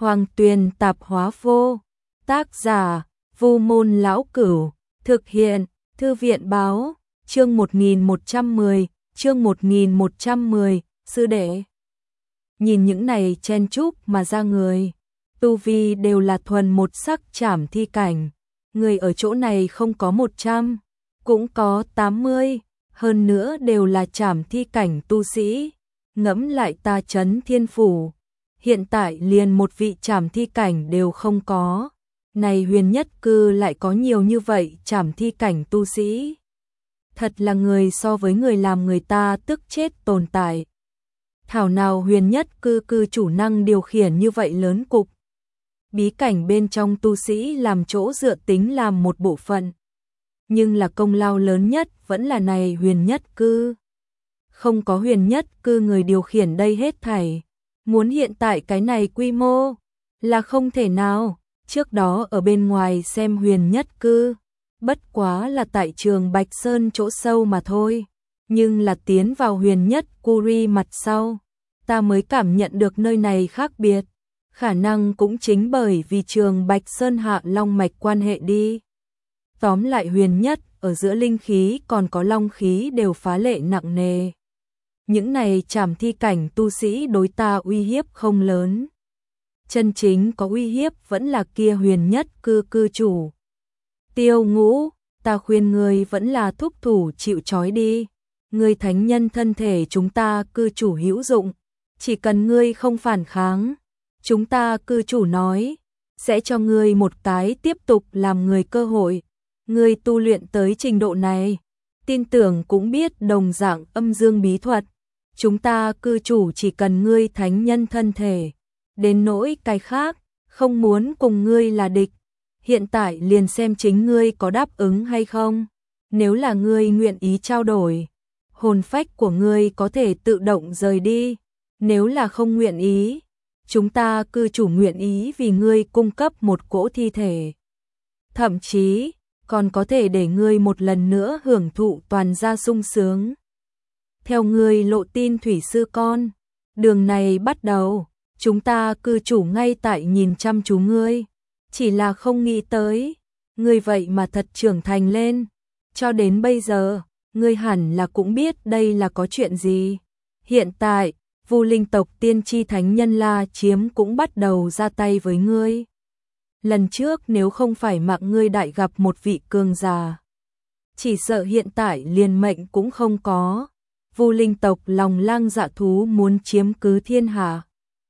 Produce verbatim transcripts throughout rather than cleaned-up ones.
Hoàng Tuyền Tạp Hóa Vô. Tác giả: Vu Môn Lão Cửu. Thực hiện: Thư viện Báo. Chương một nghìn một trăm mười. Chương một nghìn một trăm mười. Sư đệ. Nhìn những này chen chúc mà ra người, tu vi đều là thuần một sắc trảm thi cảnh. Người ở chỗ này không có một trăm, cũng có tám mươi, hơn nữa đều là trảm thi cảnh tu sĩ. Ngẫm lại ta Trấn Thiên Phủ, hiện tại liền một vị trảm thi cảnh đều không có. Này Huyền Nhất Cư lại có nhiều như vậy trảm thi cảnh tu sĩ. Thật là người so với người làm người ta tức chết tồn tại. Thảo nào Huyền Nhất Cư cư chủ năng điều khiển như vậy lớn cục. Bí cảnh bên trong tu sĩ làm chỗ dựa tính làm một bộ phận. Nhưng là công lao lớn nhất vẫn là này Huyền Nhất Cư. Không có Huyền Nhất Cư người điều khiển đây hết thảy. Muốn hiện tại cái này quy mô là không thể nào. Trước đó ở bên ngoài xem Huyền Nhất Cư, bất quá là tại trường Bạch Sơn chỗ sâu mà thôi. Nhưng là tiến vào Huyền Nhất Curi mặt sau, ta mới cảm nhận được nơi này khác biệt. Khả năng cũng chính bởi vì trường Bạch Sơn hạ long mạch quan hệ đi. Tóm lại Huyền Nhất ở giữa linh khí còn có long khí đều phá lệ nặng nề. Những này trảm thi cảnh tu sĩ đối ta uy hiếp không lớn. Chân chính có uy hiếp vẫn là kia Huyền Nhất Cư cư chủ. Tiêu Ngũ, ta khuyên ngươi vẫn là thúc thủ chịu trói đi. Ngươi thánh nhân thân thể chúng ta cư chủ hữu dụng, chỉ cần ngươi không phản kháng, chúng ta cư chủ nói sẽ cho ngươi một cái tiếp tục làm người cơ hội. Ngươi tu luyện tới trình độ này, tin tưởng cũng biết đồng dạng âm dương bí thuật. Chúng ta cư chủ chỉ cần ngươi thánh nhân thân thể, đến nỗi cái khác, không muốn cùng ngươi là địch. Hiện tại liền xem chính ngươi có đáp ứng hay không. Nếu là ngươi nguyện ý trao đổi, hồn phách của ngươi có thể tự động rời đi. Nếu là không nguyện ý, chúng ta cư chủ nguyện ý vì ngươi cung cấp một cỗ thi thể. Thậm chí, còn có thể để ngươi một lần nữa hưởng thụ toàn gia sung sướng. Theo ngươi lộ tin thủy sư con, đường này bắt đầu, chúng ta cư chủ ngay tại nhìn chăm chú ngươi. Chỉ là không nghĩ tới, ngươi vậy mà thật trưởng thành lên. Cho đến bây giờ, ngươi hẳn là cũng biết đây là có chuyện gì. Hiện tại, Vu Linh tộc tiên tri thánh nhân La Chiếm cũng bắt đầu ra tay với ngươi. Lần trước nếu không phải mạng ngươi đại gặp một vị cường giả, chỉ sợ hiện tại liền mệnh cũng không có. Vu Linh tộc lòng lang dạ thú muốn chiếm cứ thiên hạ.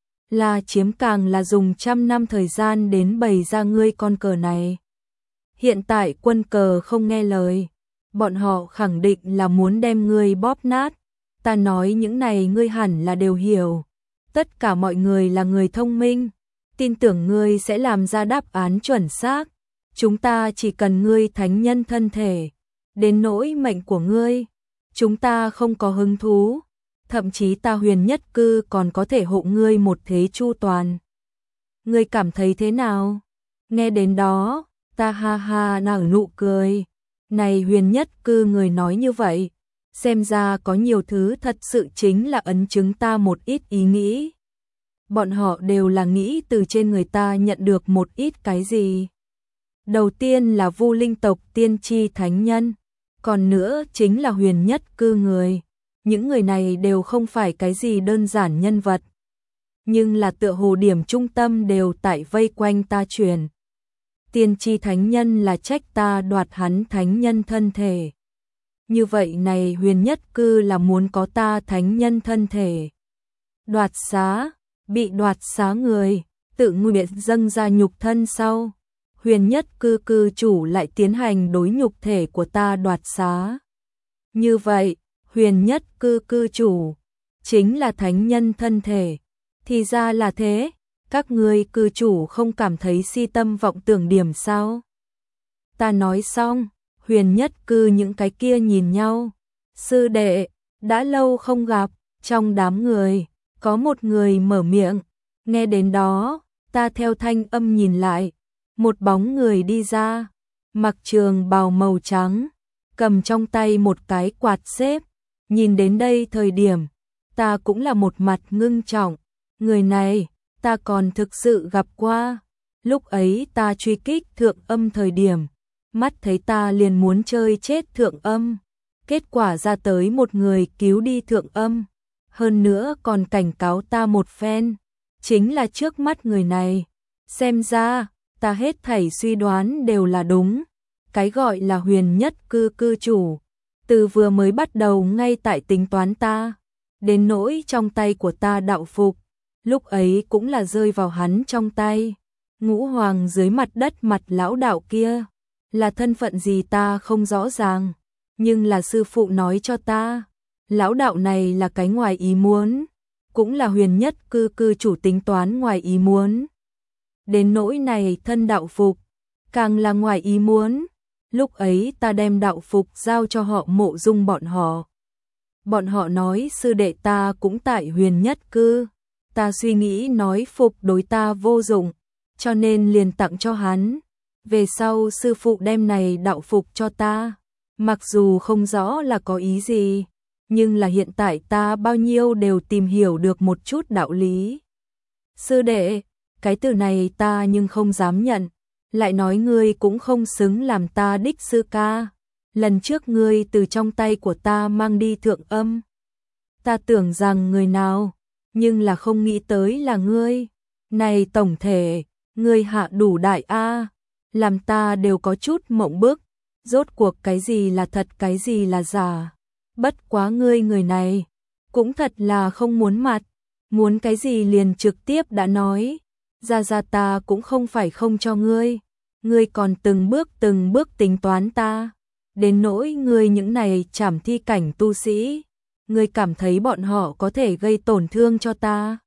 La Chiếm càng là dùng trăm năm thời gian đến bày ra ngươi con cờ này. Hiện tại quân cờ không nghe lời, bọn họ khẳng định là muốn đem ngươi bóp nát. Ta nói những này ngươi hẳn là đều hiểu. Tất cả mọi người là người thông minh, tin tưởng ngươi sẽ làm ra đáp án chuẩn xác. Chúng ta chỉ cần ngươi thánh nhân thân thể, đến nỗi mệnh của ngươi, chúng ta không có hứng thú. Thậm chí ta Huyền Nhất Cư còn có thể hộ ngươi một thế chu toàn. Ngươi cảm thấy thế nào? Nghe đến đó, ta ha ha nở nụ cười. Này Huyền Nhất Cư người nói như vậy, xem ra có nhiều thứ thật sự chính là ấn chứng ta một ít ý nghĩ. Bọn họ đều là nghĩ từ trên người ta nhận được một ít cái gì. Đầu tiên là Vu Linh tộc tiên tri thánh nhân, còn nữa chính là Huyền Nhất Cư người. Những người này đều không phải cái gì đơn giản nhân vật, nhưng là tựa hồ điểm trung tâm đều tại vây quanh ta truyền. Tiên tri thánh nhân là trách ta đoạt hắn thánh nhân thân thể. Như vậy này Huyền Nhất Cư là muốn có ta thánh nhân thân thể. Đoạt xá, bị đoạt xá người, tự nguyện dâng ra nhục thân sau. Huyền Nhất Cư cư chủ lại tiến hành đối nhục thể của ta đoạt xá. Như vậy, Huyền Nhất Cư cư chủ chính là thánh nhân thân thể. Thì ra là thế, các ngươi cư chủ không cảm thấy si tâm vọng tưởng điểm sao? Ta nói xong, Huyền Nhất Cư những cái kia nhìn nhau. Sư đệ, đã lâu không gặp. Trong đám người, có một người mở miệng. Nghe đến đó, ta theo thanh âm nhìn lại. Một bóng người đi ra, mặc trường bào màu trắng, cầm trong tay một cái quạt xếp. Nhìn đến đây thời điểm, ta cũng là một mặt ngưng trọng. Người này, ta còn thực sự gặp qua. Lúc ấy ta truy kích thượng âm thời điểm, mắt thấy ta liền muốn chơi chết thượng âm. Kết quả ra tới một người cứu đi thượng âm, hơn nữa còn cảnh cáo ta một phen, chính là trước mắt người này. Xem ra, ta hết thảy suy đoán đều là đúng. Cái gọi là huyền nhất cư cư chủ, từ vừa mới bắt đầu ngay tại tính toán ta, đến nỗi trong tay của ta đạo phục, lúc ấy cũng là rơi vào hắn trong tay. Ngũ hoàng dưới mặt đất mặt lão đạo kia, là thân phận gì ta không rõ ràng, nhưng là sư phụ nói cho ta, lão đạo này là cái ngoài ý muốn, cũng là huyền nhất cư cư chủ tính toán ngoài ý muốn. Đến nỗi này thân đạo phục, càng là ngoài ý muốn. Lúc ấy ta đem đạo phục giao cho họ Mộ Dung bọn họ. Bọn họ nói sư đệ ta cũng tại huyền nhất cư. Ta suy nghĩ nói phục đối ta vô dụng, cho nên liền tặng cho hắn. Về sau sư phụ đem này đạo phục cho ta. Mặc dù không rõ là có ý gì, nhưng là hiện tại ta bao nhiêu đều tìm hiểu được một chút đạo lý. Sư đệ, cái từ này ta nhưng không dám nhận. Lại nói ngươi cũng không xứng làm ta đích sư ca. Lần trước ngươi từ trong tay của ta mang đi thượng âm. Ta tưởng rằng người nào, nhưng là không nghĩ tới là ngươi. Này tổng thể, ngươi hạ đủ đại a, làm ta đều có chút mộng bức. Rốt cuộc cái gì là thật cái gì là giả. Bất quá ngươi người này, cũng thật là không muốn mặt. Muốn cái gì liền trực tiếp đã nói. Ra ra ta cũng không phải không cho ngươi, ngươi còn từng bước từng bước tính toán ta. Đến nỗi ngươi những này trảm thi cảnh tu sĩ, ngươi cảm thấy bọn họ có thể gây tổn thương cho ta.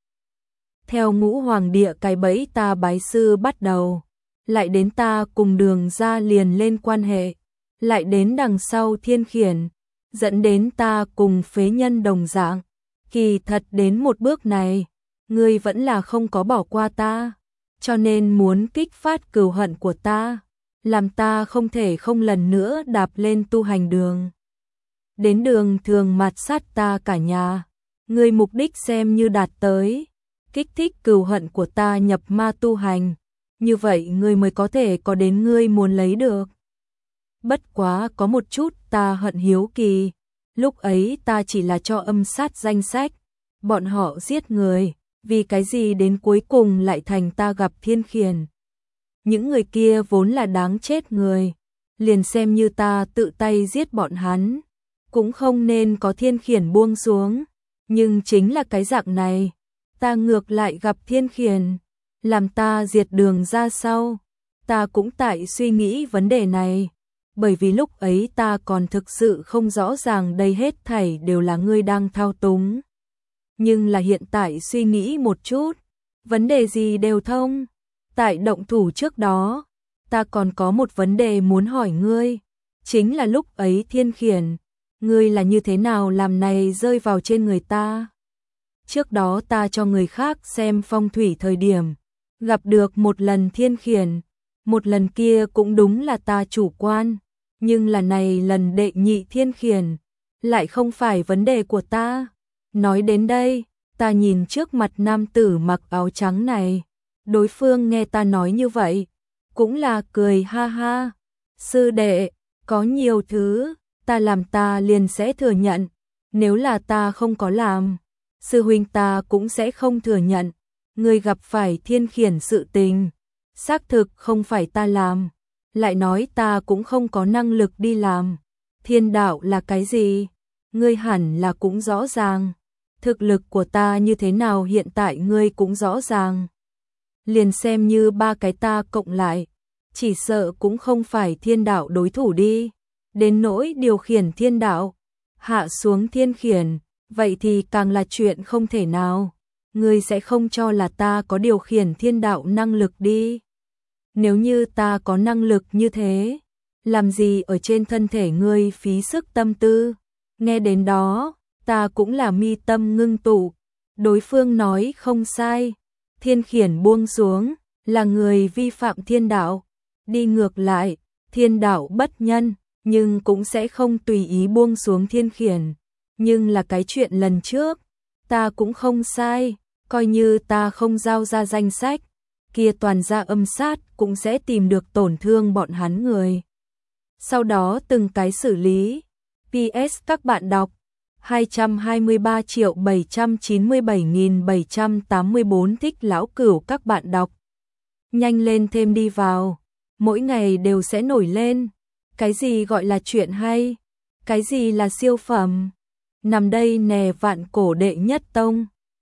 Theo ngũ hoàng địa cái bẫy ta bái sư bắt đầu, lại đến ta cùng đường ra liền lên quan hệ, lại đến đằng sau thiên khiển, dẫn đến ta cùng phế nhân đồng dạng. Kỳ thật đến một bước này, ngươi vẫn là không có bỏ qua ta, cho nên muốn kích phát cừu hận của ta, làm ta không thể không lần nữa đạp lên tu hành đường. Đến đường thường mạt sát ta cả nhà, ngươi mục đích xem như đạt tới, kích thích cừu hận của ta nhập ma tu hành, như vậy ngươi mới có thể có đến ngươi muốn lấy được. Bất quá có một chút ta hận hiếu kỳ, lúc ấy ta chỉ là cho âm sát danh sách, bọn họ giết người. Vì cái gì đến cuối cùng lại thành ta gặp thiên khiển. Những người kia vốn là đáng chết người, liền xem như ta tự tay giết bọn hắn, cũng không nên có thiên khiển buông xuống. Nhưng chính là cái dạng này, ta ngược lại gặp thiên khiển, làm ta diệt đường ra sau. Ta cũng tại suy nghĩ vấn đề này, bởi vì lúc ấy ta còn thực sự không rõ ràng đây hết thảy đều là ngươi đang thao túng. Nhưng là hiện tại suy nghĩ một chút, vấn đề gì đều thông. Tại động thủ trước đó, ta còn có một vấn đề muốn hỏi ngươi, chính là lúc ấy thiên khiển, ngươi là như thế nào làm này rơi vào trên người ta. Trước đó ta cho người khác xem phong thủy thời điểm, gặp được một lần thiên khiển, một lần kia cũng đúng là ta chủ quan, nhưng là này lần đệ nhị thiên khiển, lại không phải vấn đề của ta. Nói đến đây, ta nhìn trước mặt nam tử mặc áo trắng này, đối phương nghe ta nói như vậy, cũng là cười ha ha. Sư đệ, có nhiều thứ, ta làm ta liền sẽ thừa nhận, nếu là ta không có làm, sư huynh ta cũng sẽ không thừa nhận. Người gặp phải thiên khiển sự tình, xác thực không phải ta làm, lại nói ta cũng không có năng lực đi làm. Thiên đạo là cái gì? Ngươi hẳn là cũng rõ ràng. Thực lực của ta như thế nào hiện tại ngươi cũng rõ ràng. Liền xem như ba cái ta cộng lại, chỉ sợ cũng không phải thiên đạo đối thủ đi. Đến nỗi điều khiển thiên đạo, hạ xuống thiên khiển, vậy thì càng là chuyện không thể nào. Ngươi sẽ không cho là ta có điều khiển thiên đạo năng lực đi. Nếu như ta có năng lực như thế, làm gì ở trên thân thể ngươi phí sức tâm tư. Nghe đến đó, ta cũng là mi tâm ngưng tụ. Đối phương nói không sai, thiên khiển buông xuống, là người vi phạm thiên đạo. Đi ngược lại, thiên đạo bất nhân, nhưng cũng sẽ không tùy ý buông xuống thiên khiển. Nhưng là cái chuyện lần trước, ta cũng không sai, coi như ta không giao ra danh sách, kia toàn gia âm sát cũng sẽ tìm được tổn thương bọn hắn người. Sau đó từng cái xử lý. pê ét các bạn đọc hai trăm hai mươi ba triệu bảy trăm chín mươi bảy nghìn bảy trăm tám mươi tư thích lão cửu các bạn đọc. Nhanh lên thêm đi vào, mỗi ngày đều sẽ nổi lên. Cái gì gọi là chuyện hay? Cái gì là siêu phẩm? Nằm đây nè vạn cổ đệ nhất tông.